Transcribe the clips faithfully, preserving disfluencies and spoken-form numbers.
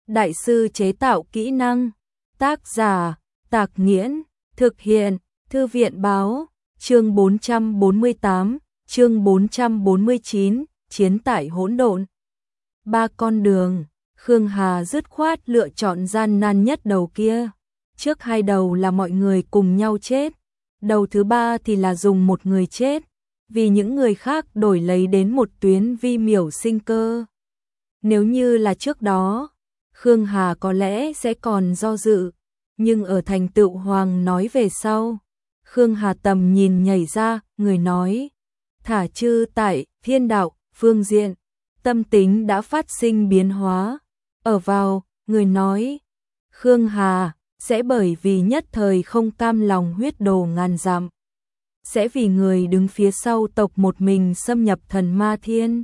đại sư chế tạo kỹ năng. Tác giả, Tạc Nghiễn, thực hiện, Thư viện báo, chương bốn trăm bốn mươi tám, chương bốn trăm bốn mươi chín, chiến tại hỗn độn. Ba con đường, Khương Hà dứt khoát lựa chọn gian nan nhất đầu kia. Trước hai đầu là mọi người cùng nhau chết, đầu thứ ba thì là dùng một người chết, vì những người khác đổi lấy đến một tuyến vi miểu sinh cơ. Nếu như là trước đó, Khương Hà có lẽ sẽ còn do dự, nhưng ở thành tựu hoàng nói về sau, Khương Hà tầm nhìn nhảy ra, người nói, thả chư tại thiên đạo phương diện, tâm tính đã phát sinh biến hóa. Ở vào, người nói, Khương Hà sẽ bởi vì nhất thời không cam lòng huyết đồ ngàn dặm, sẽ vì người đứng phía sau tộc một mình xâm nhập thần ma thiên,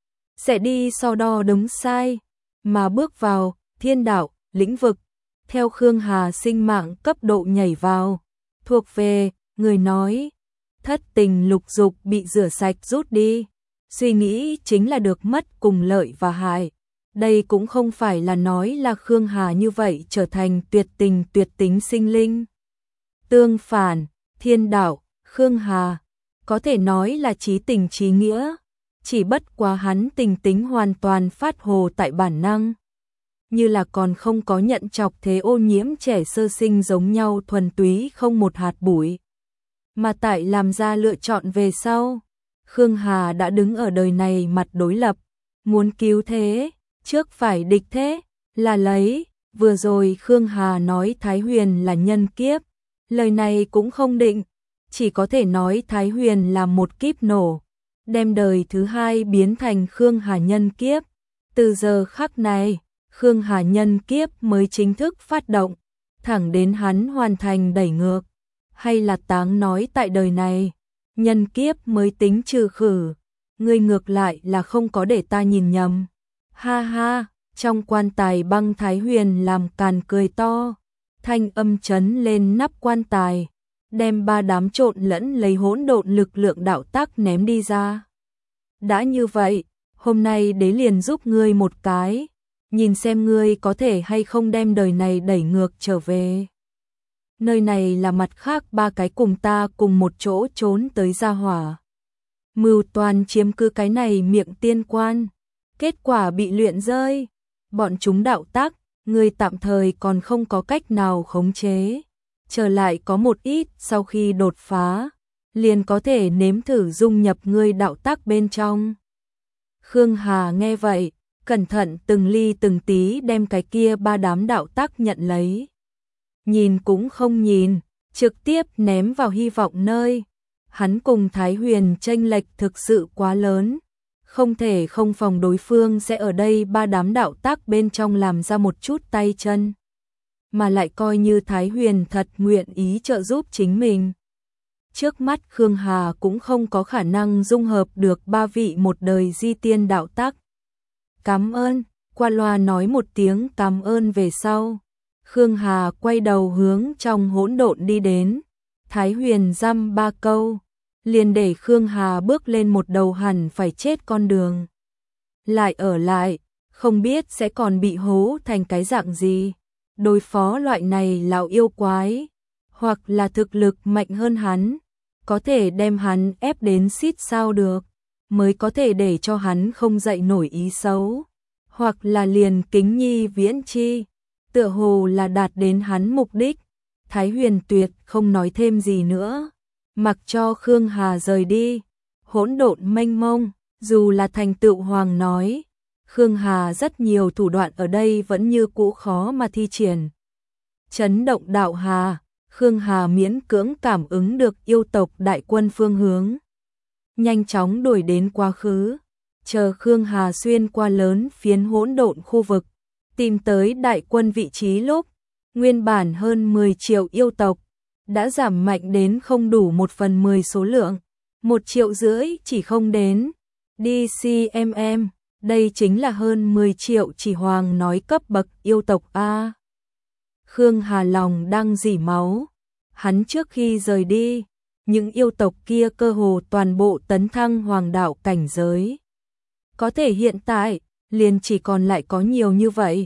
sẽ đi so đo đúng sai, mà bước vào thiên đạo lĩnh vực, theo Khương Hà sinh mạng cấp độ nhảy vào, thuộc về, người nói, thất tình lục dục bị rửa sạch rút đi, suy nghĩ chính là được mất cùng lợi và hại. Đây cũng không phải là nói là Khương Hà như vậy trở thành tuyệt tình tuyệt tính sinh linh. Tương phản, thiên đạo, Khương Hà, có thể nói là chí tình chí nghĩa, chỉ bất quá hắn tình tính hoàn toàn phát hồ tại bản năng. Như là còn không có nhận chọc thế ô nhiễm trẻ sơ sinh giống nhau thuần túy không một hạt bụi. Mà tại làm ra lựa chọn về sau, Khương Hà đã đứng ở đời này mặt đối lập, muốn cứu thế, trước phải địch thế, là lấy, vừa rồi Khương Hà nói Thái Huyền là nhân kiếp, lời này cũng không định, chỉ có thể nói Thái Huyền là một kiếp nổ, đem đời thứ hai biến thành Khương Hà nhân kiếp, từ giờ khắc này, Khương Hà nhân kiếp mới chính thức phát động, thẳng đến hắn hoàn thành đẩy ngược, hay là táng nói tại đời này, nhân kiếp mới tính trừ khử, ngươi ngược lại là không có để ta nhìn nhầm. Ha ha, trong quan tài băng Thái Huyền làm càn cười to, thanh âm chấn lên nắp quan tài, đem ba đám trộn lẫn lấy hỗn độn lực lượng đạo tác ném đi ra. Đã như vậy, hôm nay đế liền giúp ngươi một cái, nhìn xem ngươi có thể hay không đem đời này đẩy ngược trở về. Nơi này là mặt khác ba cái cùng ta cùng một chỗ trốn tới gia hỏa. Mưu toàn chiếm cứ cái này miệng tiên quan, kết quả bị luyện rơi. Bọn chúng đạo tác, ngươi tạm thời còn không có cách nào khống chế. Trở lại có một ít sau khi đột phá, liền có thể nếm thử dung nhập ngươi đạo tác bên trong. Khương Hà nghe vậy, cẩn thận từng ly từng tí đem cái kia ba đám đạo tác nhận lấy. Nhìn cũng không nhìn, trực tiếp ném vào hy vọng nơi. Hắn cùng Thái Huyền chênh lệch thực sự quá lớn, không thể không phòng đối phương sẽ ở đây ba đám đạo tác bên trong làm ra một chút tay chân, mà lại coi như Thái Huyền thật nguyện ý trợ giúp chính mình. Trước mắt Khương Hà cũng không có khả năng dung hợp được ba vị một đời di tiên đạo tác. Cảm ơn, qua loa nói một tiếng cảm ơn về sau. Khương Hà quay đầu hướng trong hỗn độn đi đến, Thái Huyền dăm ba câu, liền để Khương Hà bước lên một đầu hẳn phải chết con đường. Lại ở lại, không biết sẽ còn bị hố thành cái dạng gì, đối phó loại này lão yêu quái, hoặc là thực lực mạnh hơn hắn, có thể đem hắn ép đến xít sao được, mới có thể để cho hắn không dậy nổi ý xấu, hoặc là liền kính nhi viễn chi, tựa hồ là đạt đến hắn mục đích. Thái Huyền tuyệt không nói thêm gì nữa, mặc cho Khương Hà rời đi. Hỗn độn mênh mông, dù là thành tựu hoàng nói, Khương Hà rất nhiều thủ đoạn ở đây vẫn như cũ khó mà thi triển. Chấn động đạo hà, Khương Hà miễn cưỡng cảm ứng được yêu tộc đại quân phương hướng, nhanh chóng đuổi đến quá khứ. Chờ Khương Hà xuyên qua lớn phiến hỗn độn khu vực, tìm tới đại quân vị trí lúc, nguyên bản hơn mười triệu yêu tộc đã giảm mạnh đến không đủ một phần mười số lượng, một triệu rưỡi chỉ không đến. đê xê em em, đây chính là hơn mười triệu chỉ hoàng nói cấp bậc yêu tộc A. Khương Hà lòng đang dỉ máu, hắn trước khi rời đi, những yêu tộc kia cơ hồ toàn bộ tấn thăng hoàng đạo cảnh giới. Có thể hiện tại, liền chỉ còn lại có nhiều như vậy,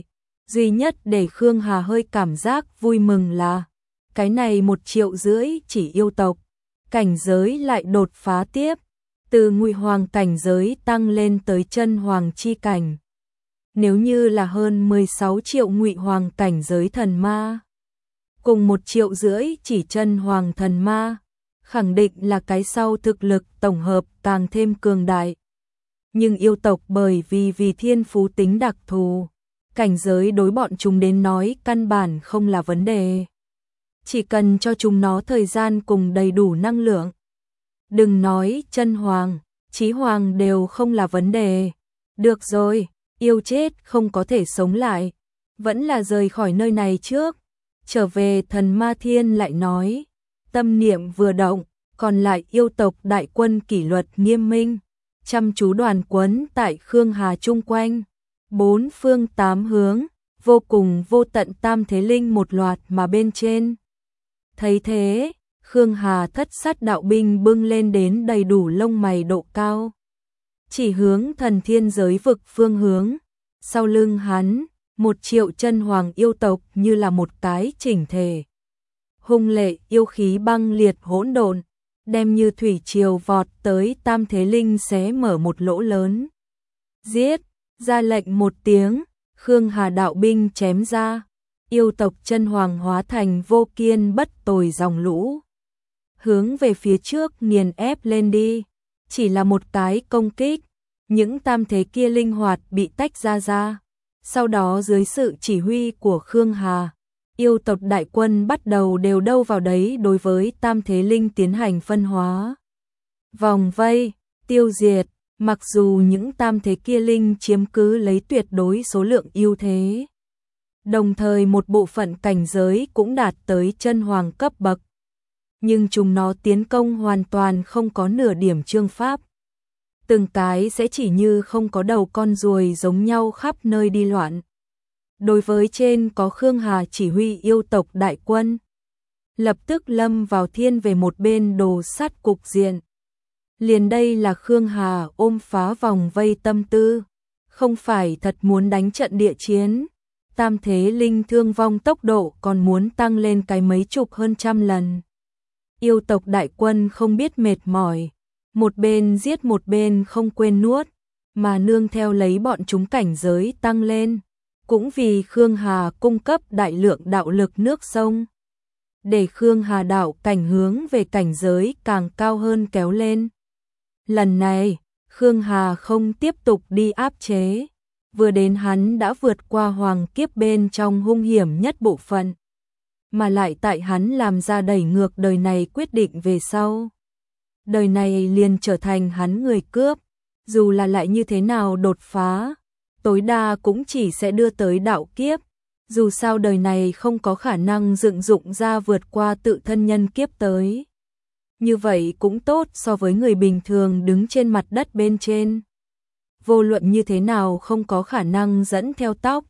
Duy nhất để Khương Hà hơi cảm giác vui mừng là cái này một triệu rưỡi chỉ yêu tộc, cảnh giới lại đột phá tiếp, từ Ngụy Hoàng cảnh giới tăng lên tới chân hoàng chi cảnh. Nếu như là hơn mười sáu triệu Ngụy Hoàng cảnh giới thần ma, cùng một triệu rưỡi chỉ chân hoàng thần ma, khẳng định là cái sau thực lực tổng hợp càng thêm cường đại. Nhưng yêu tộc bởi vì vì thiên phú tính đặc thù, cảnh giới đối bọn chúng đến nói căn bản không là vấn đề. Chỉ cần cho chúng nó thời gian cùng đầy đủ năng lượng. Đừng nói chân hoàng, chí hoàng đều không là vấn đề. Được rồi, yêu chết không có thể sống lại, vẫn là rời khỏi nơi này trước. Trở về thần ma thiên lại nói, tâm niệm vừa động, còn lại yêu tộc đại quân kỷ luật nghiêm minh, chăm chú đoàn quấn tại Khương Hà chung quanh, bốn phương tám hướng, vô cùng vô tận tam thế linh một loạt mà bên trên. Thấy thế, Khương Hà thất sát đạo binh bưng lên đến đầy đủ lông mày độ cao, chỉ hướng thần thiên giới vực phương hướng, sau lưng hắn, một triệu chân hoàng yêu tộc như là một cái chỉnh thể. Hung lệ yêu khí băng liệt hỗn độn, đem như thủy triều vọt tới tam thế linh xé mở một lỗ lớn. Giết, ra lệnh một tiếng, Khương Hà đạo binh chém ra, yêu tộc chân hoàng hóa thành vô kiên bất tồi dòng lũ. Hướng về phía trước nghiền ép lên đi, chỉ là một cái công kích, những tam thế kia linh hoạt bị tách ra ra. Sau đó dưới sự chỉ huy của Khương Hà, yêu tộc đại quân bắt đầu đều đâu vào đấy đối với tam thế linh tiến hành phân hóa. Vòng vây, tiêu diệt, mặc dù những tam thế kia linh chiếm cứ lấy tuyệt đối số lượng ưu thế. Đồng thời một bộ phận cảnh giới cũng đạt tới chân hoàng cấp bậc. Nhưng chúng nó tiến công hoàn toàn không có nửa điểm chương pháp. Từng cái sẽ chỉ như không có đầu con ruồi giống nhau khắp nơi đi loạn. Đối với trên có Khương Hà chỉ huy yêu tộc đại quân, lập tức lâm vào thiên về một bên đồ sát cục diện. Liền đây là Khương Hà ôm phá vòng vây tâm tư, không phải thật muốn đánh trận địa chiến. Tam thế linh thương vong tốc độ còn muốn tăng lên cái mấy chục hơn trăm lần. Yêu tộc đại quân không biết mệt mỏi, một bên giết một bên không quên nuốt, mà nương theo lấy bọn chúng cảnh giới tăng lên, cũng vì Khương Hà cung cấp đại lượng đạo lực nước sông, để Khương Hà đạo cảnh hướng về cảnh giới càng cao hơn kéo lên. Lần này, Khương Hà không tiếp tục đi áp chế, vừa đến hắn đã vượt qua hoàng kiếp bên trong hung hiểm nhất bộ phận, mà lại tại hắn làm ra đẩy ngược đời này quyết định về sau. Đời này liền trở thành hắn người cướp, dù là lại như thế nào đột phá, tối đa cũng chỉ sẽ đưa tới đạo kiếp, dù sao đời này không có khả năng dựng dụng ra vượt qua tự thân nhân kiếp tới. Như vậy cũng tốt so với người bình thường đứng trên mặt đất bên trên. Vô luận như thế nào không có khả năng dẫn theo tóc,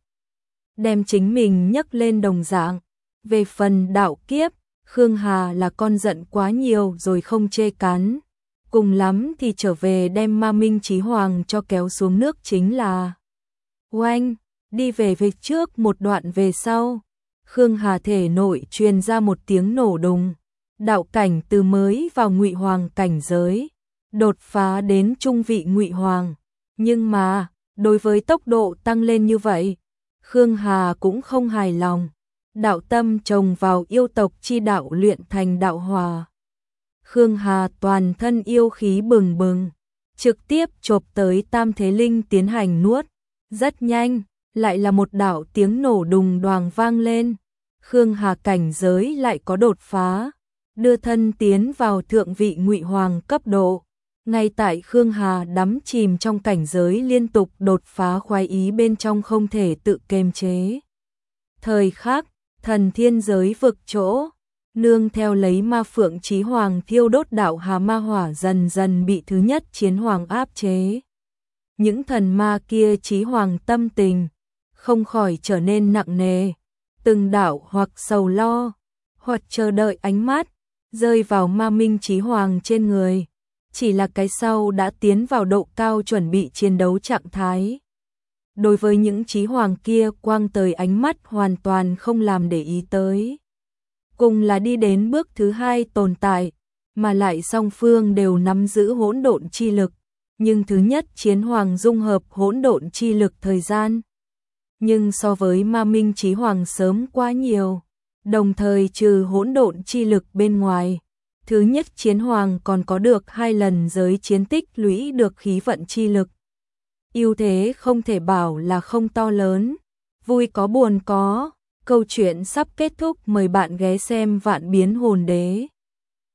đem chính mình nhấc lên đồng dạng. Về phần đạo kiếp, Khương Hà là con giận quá nhiều rồi không chê cắn. Cùng lắm thì trở về đem ma minh chí hoàng cho kéo xuống nước chính là. Oanh, đi về về trước một đoạn về sau. Khương Hà thể nội truyền ra một tiếng nổ đùng. Đạo cảnh từ mới vào Ngụy Hoàng cảnh giới, đột phá đến trung vị Ngụy Hoàng. Nhưng mà, đối với tốc độ tăng lên như vậy, Khương Hà cũng không hài lòng. Đạo tâm trồng vào yêu tộc chi đạo luyện thành đạo hòa. Khương Hà toàn thân yêu khí bừng bừng, trực tiếp chộp tới tam thế linh tiến hành nuốt. Rất nhanh, lại là một đạo tiếng nổ đùng đoàng vang lên. Khương Hà cảnh giới lại có đột phá, đưa thân tiến vào thượng vị Ngụy Hoàng cấp độ. Ngay tại Khương Hà đắm chìm trong cảnh giới liên tục đột phá khoái ý bên trong không thể tự kiềm chế. Thời khắc, thần thiên giới vực chỗ, nương theo lấy ma phượng chí hoàng thiêu đốt đạo hà ma hỏa dần dần bị thứ nhất chiến hoàng áp chế. Những thần ma kia chí hoàng tâm tình, không khỏi trở nên nặng nề, từng đạo hoặc sầu lo, hoặc chờ đợi ánh mắt, rơi vào ma minh chí hoàng trên người. Chỉ là cái sau đã tiến vào độ cao chuẩn bị chiến đấu trạng thái. đối với những chí hoàng kia quang tới ánh mắt hoàn toàn không làm để ý tới. Cùng là đi đến bước thứ hai tồn tại, mà lại song phương đều nắm giữ hỗn độn chi lực, nhưng thứ nhất chiến hoàng dung hợp hỗn độn chi lực thời gian. Nhưng so với Ma Minh chí hoàng sớm quá nhiều, đồng thời trừ hỗn độn chi lực bên ngoài, thứ nhất chiến hoàng còn có được hai lần giới chiến tích lũy được khí vận chi lực. Ưu thế không thể bảo là không to lớn, vui có buồn có, câu chuyện sắp kết thúc, mời bạn ghé xem Vạn Biến Hồn Đế.